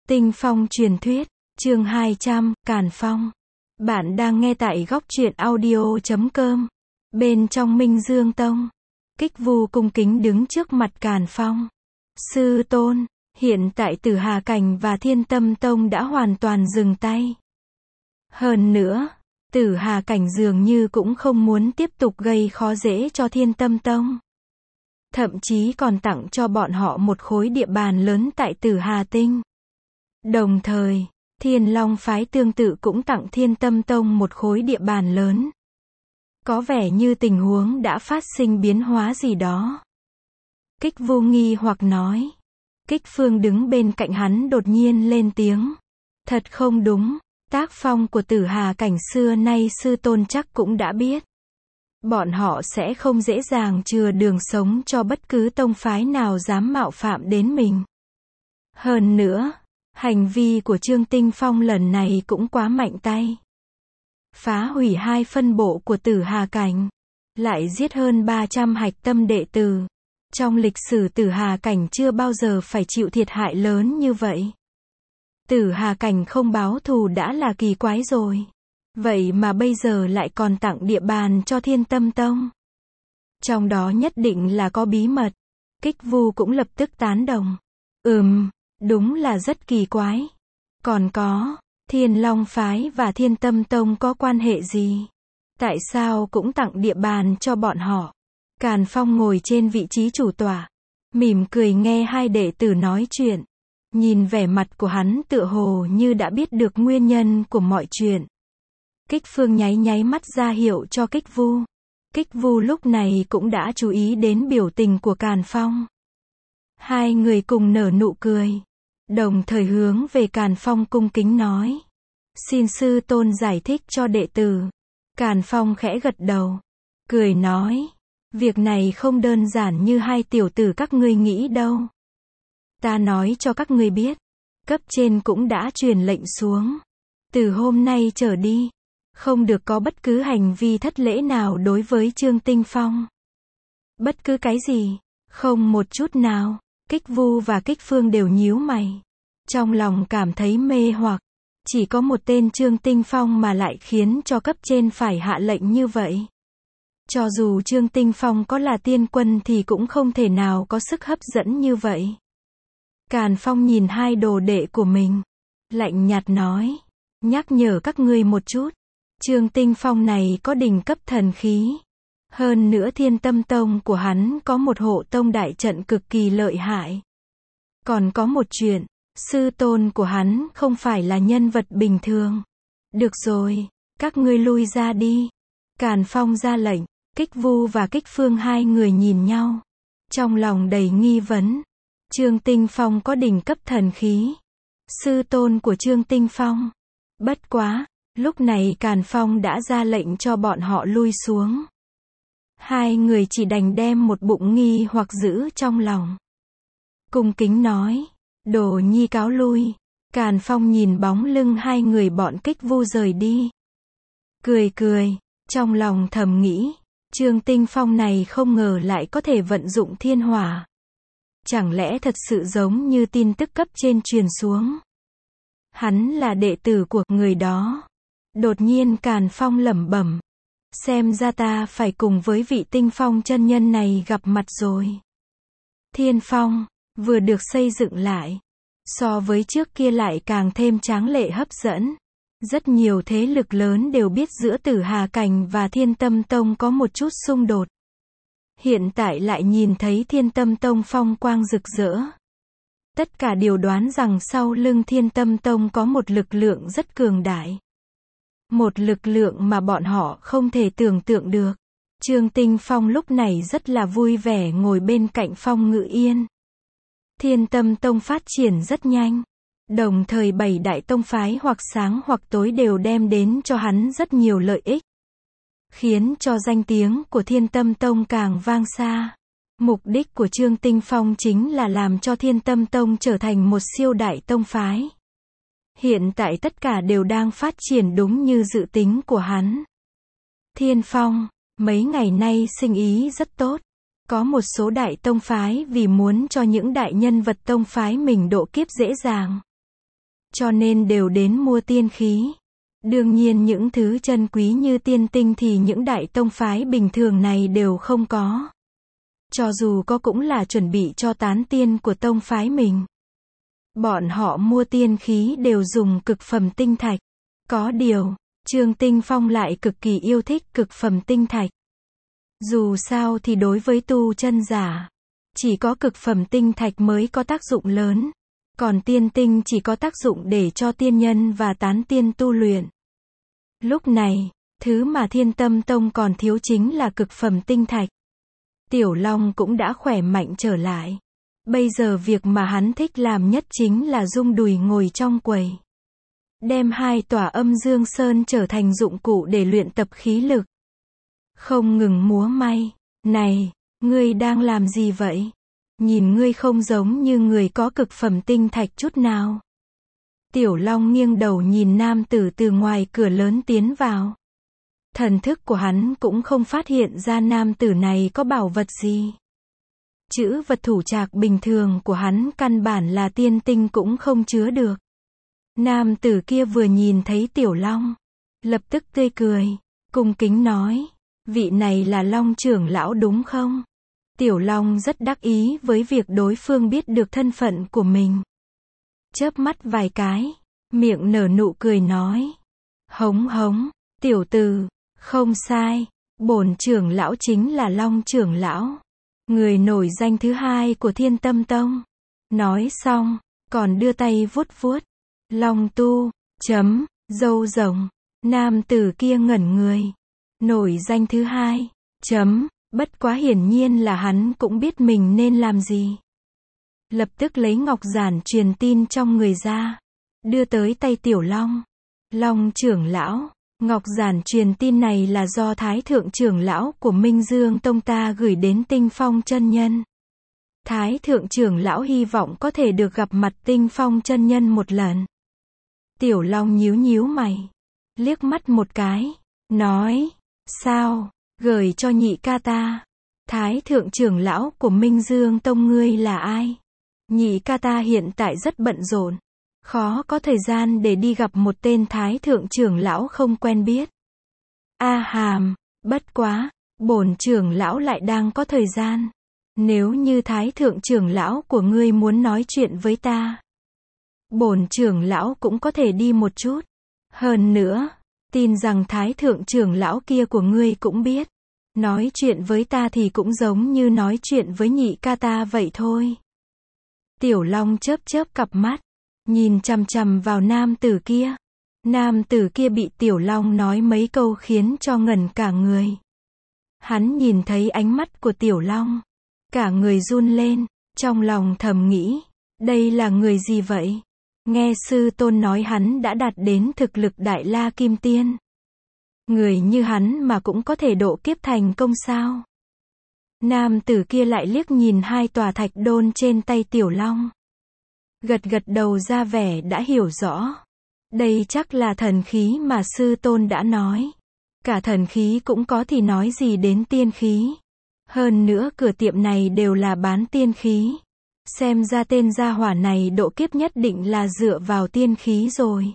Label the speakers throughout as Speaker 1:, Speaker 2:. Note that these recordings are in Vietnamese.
Speaker 1: Tinh Phong truyền thuyết, chương 200, Càn Phong. Bạn đang nghe tại góc truyện audio.com. Bên trong Minh Dương Tông, Kích Vu cung kính đứng trước mặt Càn Phong. Sư tôn, hiện tại Tử Hà Cảnh và Thiên Tâm Tông đã hoàn toàn dừng tay. Hơn nữa, Tử Hà Cảnh dường như cũng không muốn tiếp tục gây khó dễ cho Thiên Tâm Tông. Thậm chí còn tặng cho bọn họ một khối địa bàn lớn tại Tử Hà Tinh. Đồng thời, Thiên Long phái tương tự cũng tặng Thiên Tâm Tông một khối địa bàn lớn. Có vẻ như tình huống đã phát sinh biến hóa gì đó. Kích Vu nghi hoặc nói. Kích Phương đứng bên cạnh hắn đột nhiên lên tiếng. Thật không đúng, tác phong của Tử Hà Cảnh xưa nay sư tôn chắc cũng đã biết. Bọn họ sẽ không dễ dàng chừa đường sống cho bất cứ tông phái nào dám mạo phạm đến mình. Hơn nữa, hành vi của Trương Tinh Phong lần này cũng quá mạnh tay. Phá hủy 2 phân bộ của Tử Hà Cảnh, lại giết hơn 300 hạch tâm đệ tử. Trong lịch sử Tử Hà Cảnh chưa bao giờ phải chịu thiệt hại lớn như vậy. Tử Hà Cảnh không báo thù đã là kỳ quái rồi. Vậy mà bây giờ lại còn tặng địa bàn cho Thiên Tâm Tông. Trong đó nhất định là có bí mật. Kích Vu cũng lập tức tán đồng. Đúng là rất kỳ quái. Còn có, Thiên Long phái và Thiên Tâm Tông có quan hệ gì? Tại sao cũng tặng địa bàn cho bọn họ? Càn Phong ngồi trên vị trí chủ tọa, mỉm cười nghe hai đệ tử nói chuyện. Nhìn vẻ mặt của hắn tựa hồ như đã biết được nguyên nhân của mọi chuyện. Kích Phương nháy mắt ra hiệu cho Kích Vu. Kích Vu lúc này cũng đã chú ý đến biểu tình của Càn Phong. Hai người cùng nở nụ cười, đồng thời hướng về Càn Phong cung kính nói. Xin sư tôn giải thích cho đệ tử. Càn Phong khẽ gật đầu, cười nói. Việc này không đơn giản như hai tiểu tử các ngươi nghĩ đâu. Ta nói cho các ngươi biết, cấp trên cũng đã truyền lệnh xuống. Từ hôm nay trở đi, không được có bất cứ hành vi thất lễ nào đối với Trương Tinh Phong. Bất cứ cái gì, không một chút nào. Kích Vu và Kích Phương đều nhíu mày. Trong lòng cảm thấy mê hoặc. Chỉ có một tên Trương Tinh Phong mà lại khiến cho cấp trên phải hạ lệnh như vậy. Cho dù Trương Tinh Phong có là tiên quân thì cũng không thể nào có sức hấp dẫn như vậy. Càn Phong nhìn hai đồ đệ của mình, lạnh nhạt nói. Nhắc nhở các ngươi một chút. Trương Tinh Phong này có đỉnh cấp thần khí. Hơn nữa Thiên Tâm Tông của hắn có một hộ tông đại trận cực kỳ lợi hại. Còn có một chuyện, sư tôn của hắn không phải là nhân vật bình thường. Được rồi, các ngươi lui ra đi. Càn Phong ra lệnh. Kích Vu và Kích Phương hai người nhìn nhau, trong lòng đầy nghi vấn. Trương Tinh Phong có đỉnh cấp thần khí. Sư tôn của Trương Tinh Phong. Bất quá, lúc này Càn Phong đã ra lệnh cho bọn họ lui xuống. Hai người chỉ đành đem một bụng nghi hoặc giữ trong lòng. Cung kính nói, đồ nhi cáo lui. Càn Phong nhìn bóng lưng hai người bọn Kích Vu rời đi. Cười, trong lòng thầm nghĩ, Trương Tinh Phong này không ngờ lại có thể vận dụng thiên hỏa. Chẳng lẽ thật sự giống như tin tức cấp trên truyền xuống? Hắn là đệ tử của người đó. Đột nhiên Càn Phong lẩm bẩm. Xem ra ta phải cùng với vị Tinh Phong chân nhân này gặp mặt rồi. Thiên Phong, vừa được xây dựng lại. So với trước kia lại càng thêm tráng lệ hấp dẫn. Rất nhiều thế lực lớn đều biết giữa Tử Hà Cảnh và Thiên Tâm Tông có một chút xung đột. Hiện tại lại nhìn thấy Thiên Tâm Tông phong quang rực rỡ. Tất cả đều đoán rằng sau lưng Thiên Tâm Tông có một lực lượng rất cường đại. Một lực lượng mà bọn họ không thể tưởng tượng được. Trương Tinh Phong lúc này rất là vui vẻ ngồi bên cạnh Phong Ngự Yên. Thiên Tâm Tông phát triển rất nhanh. Đồng thời 7 đại tông phái hoặc sáng hoặc tối đều đem đến cho hắn rất nhiều lợi ích. Khiến cho danh tiếng của Thiên Tâm Tông càng vang xa. Mục đích của Trương Tinh Phong chính là làm cho Thiên Tâm Tông trở thành một siêu đại tông phái. Hiện tại tất cả đều đang phát triển đúng như dự tính của hắn. Thiên Phong, mấy ngày nay sinh ý rất tốt. Có một số đại tông phái vì muốn cho những đại nhân vật tông phái mình độ kiếp dễ dàng. cho nên đều đến mua tiên khí. Đương nhiên những thứ chân quý như tiên tinh thì những đại tông phái bình thường này đều không có. Cho dù có cũng là chuẩn bị cho tán tiên của tông phái mình. Bọn họ mua tiên khí đều dùng cực phẩm tinh thạch. Có điều, Trương Tinh Phong lại cực kỳ yêu thích cực phẩm tinh thạch. Dù sao thì đối với tu chân giả, chỉ có cực phẩm tinh thạch mới có tác dụng lớn. Còn tiên tinh chỉ có tác dụng để cho tiên nhân và tán tiên tu luyện. Lúc này, thứ mà Thiên Tâm Tông còn thiếu chính là cực phẩm tinh thạch. Tiểu Long cũng đã khỏe mạnh trở lại. Bây giờ việc mà hắn thích làm nhất chính là rung đùi ngồi trong quầy. Đem 2 tòa âm dương sơn trở thành dụng cụ để luyện tập khí lực. Không ngừng múa may. Này, ngươi đang làm gì vậy? Nhìn ngươi không giống như người có cực phẩm tinh thạch chút nào. Tiểu Long nghiêng đầu nhìn nam tử từ ngoài cửa lớn tiến vào. Thần thức của hắn cũng không phát hiện ra nam tử này có bảo vật gì. Chữ vật thủ trạc bình thường của hắn căn bản là tiên tinh cũng không chứa được. Nam tử kia vừa nhìn thấy Tiểu Long, lập tức tươi cười, cung kính nói, vị này là Long trưởng lão đúng không? Tiểu Long rất đắc ý với việc đối phương biết được thân phận của mình. Chớp mắt vài cái, miệng nở nụ cười nói, hống hống, tiểu tử, không sai, bổn trưởng lão chính là Long trưởng lão, người nổi danh thứ 2 của Thiên Tâm Tông. Nói xong, còn đưa tay vuốt vuốt, Long tu, râu rồng, nam tử kia ngẩn người, nổi danh thứ 2, bất quá hiển nhiên là hắn cũng biết mình nên làm gì. Lập tức lấy ngọc giản truyền tin trong người ra, đưa tới tay Tiểu Long. Long trưởng lão, ngọc giản truyền tin này là do Thái Thượng trưởng lão của Minh Dương Tông ta gửi đến Tinh Phong chân nhân. Thái Thượng trưởng lão hy vọng có thể được gặp mặt Tinh Phong chân nhân một lần. Tiểu Long nhíu nhíu mày, liếc mắt một cái, nói, sao, gửi cho nhị ca ta. Thái Thượng trưởng lão của Minh Dương Tông ngươi là ai? Nhị ca ta hiện tại rất bận rộn, khó có thời gian để đi gặp một tên Thái Thượng trưởng lão không quen biết. A hàm, bất quá, bổn trưởng lão lại đang có thời gian. Nếu như Thái Thượng trưởng lão của ngươi muốn nói chuyện với ta, bổn trưởng lão cũng có thể đi một chút. Hơn nữa, tin rằng Thái Thượng trưởng lão kia của ngươi cũng biết. Nói chuyện với ta thì cũng giống như nói chuyện với nhị ca ta vậy thôi. Tiểu Long chớp chớp cặp mắt, nhìn chằm chằm vào nam tử kia. Nam tử kia bị Tiểu Long nói mấy câu khiến cho ngẩn cả người. Hắn nhìn thấy ánh mắt của Tiểu Long, cả người run lên, trong lòng thầm nghĩ, đây là người gì vậy? Nghe sư tôn nói hắn đã đạt đến thực lực Đại La Kim Tiên. Người như hắn mà cũng có thể độ kiếp thành công sao? Nam tử kia lại liếc nhìn 2 tòa thạch đôn trên tay Tiểu Long. Gật gật đầu ra vẻ đã hiểu rõ. Đây chắc là thần khí mà sư tôn đã nói. Cả thần khí cũng có thì nói gì đến tiên khí. Hơn nữa cửa tiệm này đều là bán tiên khí. Xem ra tên gia hỏa này độ kiếp nhất định là dựa vào tiên khí rồi.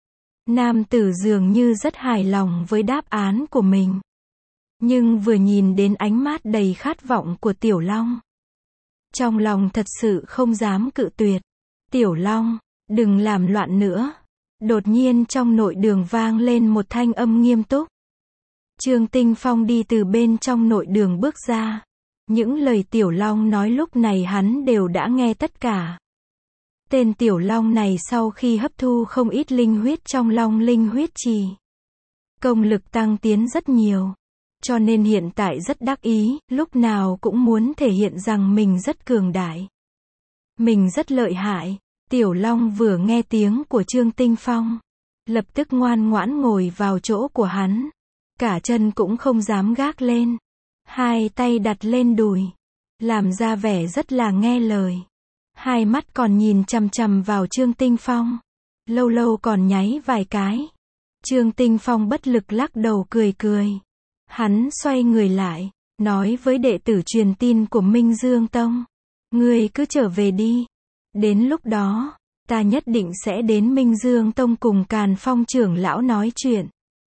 Speaker 1: Nam tử dường như rất hài lòng với đáp án của mình. Nhưng vừa nhìn đến ánh mắt đầy khát vọng của Tiểu Long, trong lòng thật sự không dám cự tuyệt. Tiểu Long, đừng làm loạn nữa. Đột nhiên trong nội đường vang lên một thanh âm nghiêm túc. Trương Tinh Phong đi từ bên trong nội đường bước ra. Những lời Tiểu Long nói lúc này hắn đều đã nghe tất cả. Tên Tiểu Long này sau khi hấp thu không ít linh huyết trong Long Linh huyết trì, công lực tăng tiến rất nhiều. Cho nên hiện tại rất đắc ý, lúc nào cũng muốn thể hiện rằng mình rất cường đại. Mình rất lợi hại. Tiểu Long vừa nghe tiếng của Trương Tinh Phong, lập tức ngoan ngoãn ngồi vào chỗ của hắn. Cả chân cũng không dám gác lên. 2 tay đặt lên đùi, làm ra vẻ rất là nghe lời. 2 mắt còn nhìn chằm chằm vào Trương Tinh Phong. Lâu lâu còn nháy vài cái. Trương Tinh Phong bất lực lắc đầu cười cười. Hắn xoay người lại, nói với đệ tử truyền tin của Minh Dương Tông. Ngươi cứ trở về đi. Đến lúc đó, ta nhất định sẽ đến Minh Dương Tông cùng Càn Phong trưởng lão nói chuyện.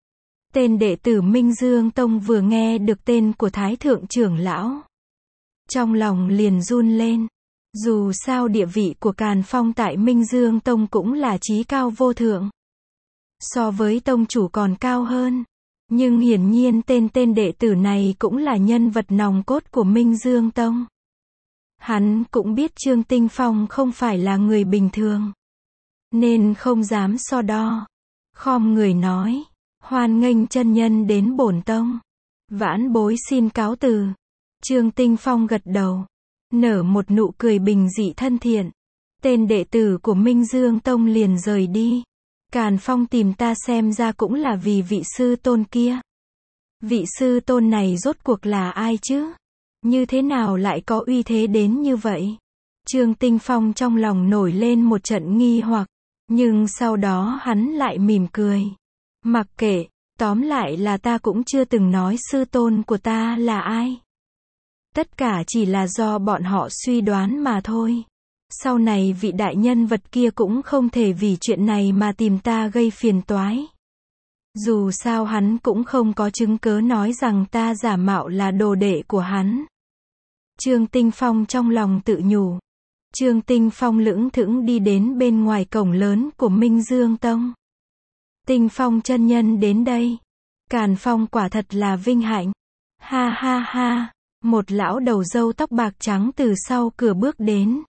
Speaker 1: Tên đệ tử Minh Dương Tông vừa nghe được tên của Thái thượng trưởng lão, trong lòng liền run lên. Dù sao địa vị của Càn Phong tại Minh Dương Tông cũng là chí cao vô thượng. So với tông chủ còn cao hơn. Nhưng hiển nhiên tên đệ tử này cũng là nhân vật nòng cốt của Minh Dương Tông. Hắn cũng biết Trương Tinh Phong không phải là người bình thường, nên không dám so đo. Khom người nói, hoan nghênh chân nhân đến bổn tông. Vãn bối xin cáo từ. Trương Tinh Phong gật đầu, nở một nụ cười bình dị thân thiện. Tên đệ tử của Minh Dương Tông liền rời đi. Càn Phong tìm ta xem ra cũng là vì vị sư tôn kia. Vị sư tôn này rốt cuộc là ai chứ? Như thế nào lại có uy thế đến như vậy? Trương Tinh Phong trong lòng nổi lên một trận nghi hoặc, nhưng sau đó hắn lại mỉm cười. Mặc kệ, tóm lại là ta cũng chưa từng nói sư tôn của ta là ai. Tất cả chỉ là do bọn họ suy đoán mà thôi. Sau này vị đại nhân vật kia cũng không thể vì chuyện này mà tìm ta gây phiền toái. Dù sao hắn cũng không có chứng cớ nói rằng ta giả mạo là đồ đệ của hắn. Trương Tinh Phong trong lòng tự nhủ. Trương Tinh Phong lững thững đi đến bên ngoài cổng lớn của Minh Dương Tông. Tinh Phong chân nhân đến đây. Càn Phong quả thật là vinh hạnh. Ha ha ha. Một lão đầu râu tóc bạc trắng từ sau cửa bước đến.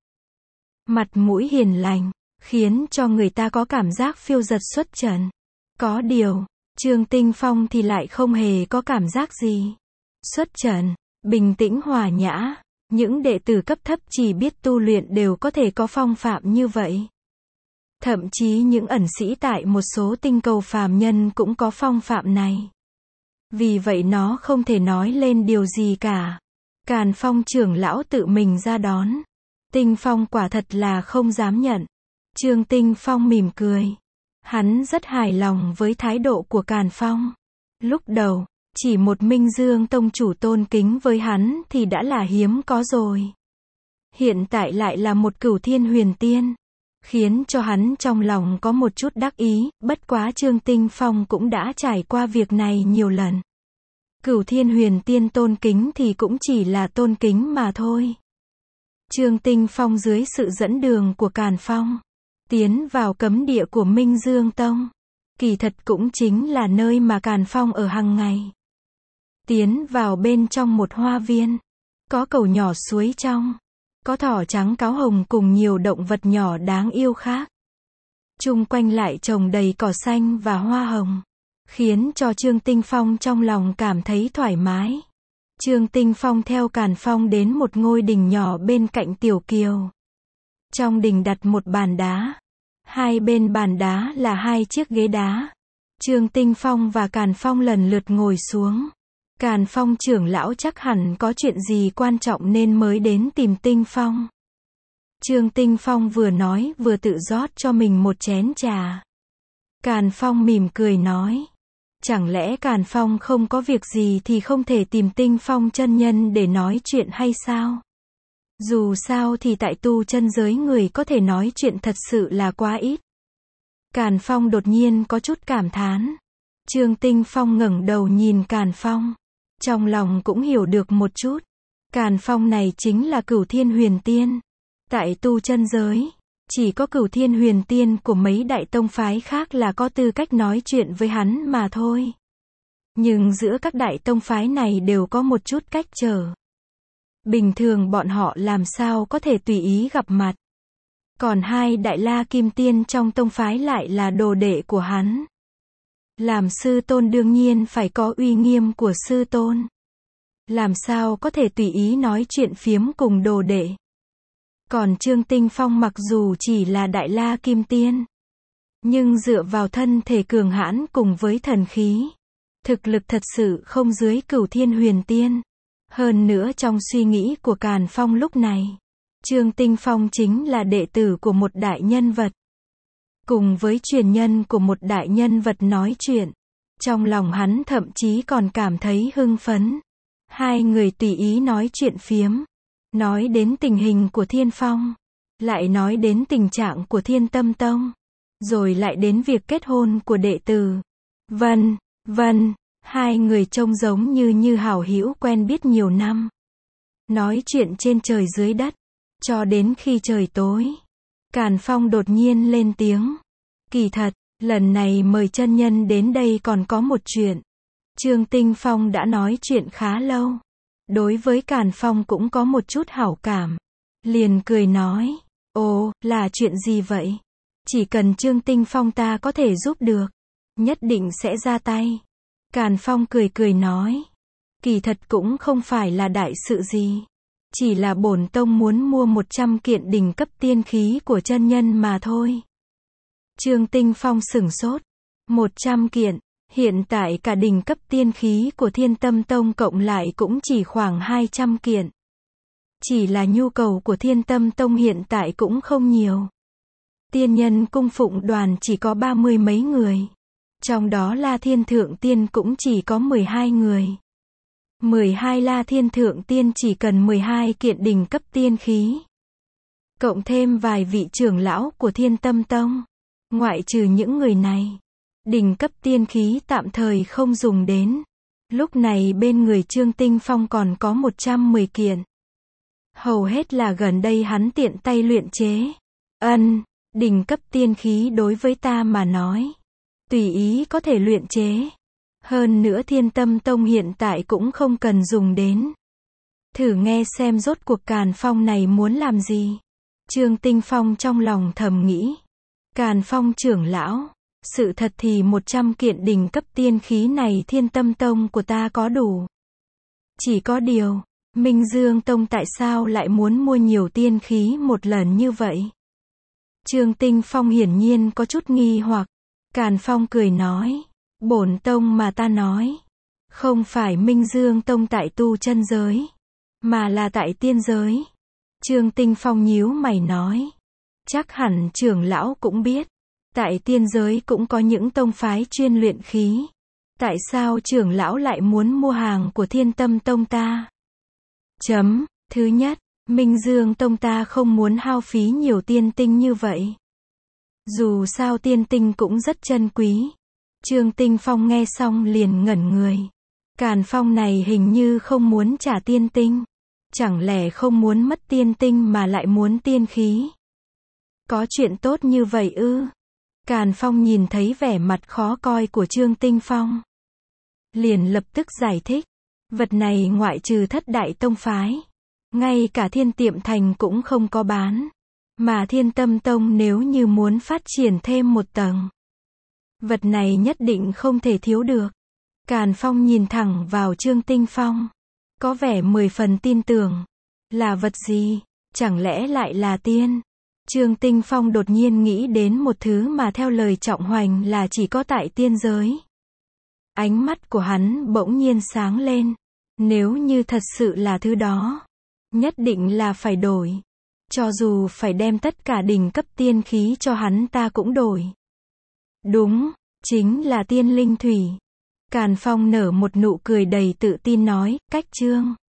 Speaker 1: Mặt mũi hiền lành, khiến cho người ta có cảm giác phiêu dật xuất trần. Có điều, Trương Tinh Phong thì lại không hề có cảm giác gì. Xuất trần, bình tĩnh hòa nhã, những đệ tử cấp thấp chỉ biết tu luyện đều có thể có phong phạm như vậy. Thậm chí những ẩn sĩ tại một số tinh cầu phàm nhân cũng có phong phạm này. Vì vậy nó không thể nói lên điều gì cả. Càn Phong trưởng lão tự mình ra đón. Tinh Phong quả thật là không dám nhận. Trương Tinh Phong mỉm cười. Hắn rất hài lòng với thái độ của Càn Phong. Lúc đầu, chỉ một Minh Dương Tông chủ tôn kính với hắn thì đã là hiếm có rồi. Hiện tại lại là một Cửu Thiên Huyền Tiên, khiến cho hắn trong lòng có một chút đắc ý, bất quá Trương Tinh Phong cũng đã trải qua việc này nhiều lần. Cửu Thiên Huyền Tiên tôn kính thì cũng chỉ là tôn kính mà thôi. Trương Tinh Phong dưới sự dẫn đường của Càn Phong, tiến vào cấm địa của Minh Dương Tông. Kỳ thật cũng chính là nơi mà Càn Phong ở hàng ngày. Tiến vào bên trong một hoa viên, có cầu nhỏ suối trong, có thỏ trắng cáo hồng cùng nhiều động vật nhỏ đáng yêu khác. Chung quanh lại trồng đầy cỏ xanh và hoa hồng, khiến cho Trương Tinh Phong trong lòng cảm thấy thoải mái. Trương Tinh Phong theo Càn Phong đến một ngôi đình nhỏ bên cạnh Tiểu Kiều. Trong đình đặt một bàn đá. Hai bên bàn đá là hai chiếc ghế đá. Trương Tinh Phong và Càn Phong lần lượt ngồi xuống. Càn Phong trưởng lão chắc hẳn có chuyện gì quan trọng nên mới đến tìm Tinh Phong. Trương Tinh Phong vừa nói vừa tự rót cho mình một chén trà. Càn Phong mỉm cười nói. Chẳng lẽ Càn Phong không có việc gì thì không thể tìm Tinh Phong chân nhân để nói chuyện hay sao? Dù sao thì tại tu chân giới người có thể nói chuyện thật sự là quá ít. Càn Phong đột nhiên có chút cảm thán. Trương Tinh Phong ngẩng đầu nhìn Càn Phong. Trong lòng cũng hiểu được một chút. Càn Phong này chính là Cửu Thiên Huyền Tiên. Tại tu chân giới, chỉ có Cửu Thiên Huyền Tiên của mấy đại tông phái khác là có tư cách nói chuyện với hắn mà thôi. Nhưng giữa các đại tông phái này đều có một chút cách trở. Bình thường bọn họ làm sao có thể tùy ý gặp mặt. Còn hai đại la kim tiên trong tông phái lại là đồ đệ của hắn. Làm sư tôn đương nhiên phải có uy nghiêm của sư tôn. Làm sao có thể tùy ý nói chuyện phiếm cùng đồ đệ. Còn Trương Tinh Phong mặc dù chỉ là đại la kim tiên, nhưng dựa vào thân thể cường hãn cùng với thần khí, thực lực thật sự không dưới Cửu Thiên Huyền Tiên. Hơn nữa trong suy nghĩ của Càn Phong lúc này, Trương Tinh Phong chính là đệ tử của một đại nhân vật. Cùng với truyền nhân của một đại nhân vật nói chuyện, trong lòng hắn thậm chí còn cảm thấy hưng phấn. Hai người tùy ý nói chuyện phiếm, nói đến tình hình của Thiên Phong. lại nói đến tình trạng của Thiên Tâm Tông, rồi lại đến việc kết hôn của đệ tử. Vân, vân, hai người trông giống như hảo hữu quen biết nhiều năm. Nói chuyện trên trời dưới đất, cho đến khi trời tối. Càn Phong đột nhiên lên tiếng. Kỳ thật, lần này mời chân nhân đến đây còn có một chuyện. Trương Tinh Phong đã nói chuyện khá lâu. Đối với Càn Phong cũng có một chút hảo cảm. Liền cười nói, ồ, là chuyện gì vậy? Chỉ cần Trương Tinh Phong ta có thể giúp được, nhất định sẽ ra tay. Càn Phong cười nói, kỳ thật cũng không phải là đại sự gì. Chỉ là bổn tông muốn mua 100 kiện đỉnh cấp tiên khí của chân nhân mà thôi. Trương Tinh Phong sửng sốt. 100 kiện, hiện tại cả đỉnh cấp tiên khí của Thiên Tâm Tông cộng lại cũng chỉ khoảng 200 kiện. Chỉ là nhu cầu của Thiên Tâm Tông hiện tại cũng không nhiều. Tiên nhân cung phụng đoàn chỉ có 30 mấy người. Trong đó La Thiên Thượng Tiên cũng chỉ có 12 người. 12 La Thiên Thượng Tiên chỉ cần 12 kiện đỉnh cấp tiên khí. Cộng thêm vài vị trưởng lão của Thiên Tâm Tông. Ngoại trừ những người này, đỉnh cấp tiên khí tạm thời không dùng đến. Lúc này bên người Trương Tinh Phong còn có 110 kiện. Hầu hết là gần đây hắn tiện tay luyện chế. Đỉnh cấp tiên khí đối với ta mà nói, tùy ý có thể luyện chế. Hơn nữa Thiên Tâm Tông hiện tại cũng không cần dùng đến. Thử nghe xem rốt cuộc Càn Phong này muốn làm gì. Trương Tinh Phong trong lòng thầm nghĩ. Càn Phong trưởng lão, sự thật thì 100 kiện đỉnh cấp tiên khí này Thiên Tâm Tông của ta có đủ. Chỉ có điều, Minh Dương Tông tại sao lại muốn mua nhiều tiên khí một lần như vậy? Trương Tinh Phong hiển nhiên có chút nghi hoặc. Càn Phong cười nói, bổn tông mà ta nói, không phải Minh Dương Tông tại tu chân giới, mà là tại tiên giới. Trương Tinh Phong nhíu mày nói, chắc hẳn trưởng lão cũng biết, tại tiên giới cũng có những tông phái chuyên luyện khí. Tại sao trưởng lão lại muốn mua hàng của Thiên Tâm Tông ta? Thứ nhất, Minh Dương Tông ta không muốn hao phí nhiều tiên tinh như vậy. Dù sao tiên tinh cũng rất chân quý. Trương Tinh Phong nghe xong liền ngẩn người. Càn Phong này hình như không muốn trả tiên tinh. Chẳng lẽ không muốn mất tiên tinh mà lại muốn tiên khí? Có chuyện tốt như vậy ư? Càn Phong nhìn thấy vẻ mặt khó coi của Trương Tinh Phong, liền lập tức giải thích. Vật này ngoại trừ thất đại tông phái, ngay cả Thiên Tiệm Thành cũng không có bán. Mà Thiên Tâm Tông nếu như muốn phát triển thêm một tầng, vật này nhất định không thể thiếu được. Càn Phong nhìn thẳng vào Trương Tinh Phong, có vẻ 10 phần tin tưởng. Là vật gì? Chẳng lẽ lại là tiên? Trương Tinh Phong đột nhiên nghĩ đến một thứ mà theo lời Trọng Hoành là chỉ có tại tiên giới. Ánh mắt của hắn bỗng nhiên sáng lên. Nếu như thật sự là thứ đó, nhất định là phải đổi. Cho dù phải đem tất cả đỉnh cấp tiên khí cho hắn ta cũng đổi. Đúng, chính là tiên linh thủy. Càn Phong nở một nụ cười đầy tự tin nói, cách Trương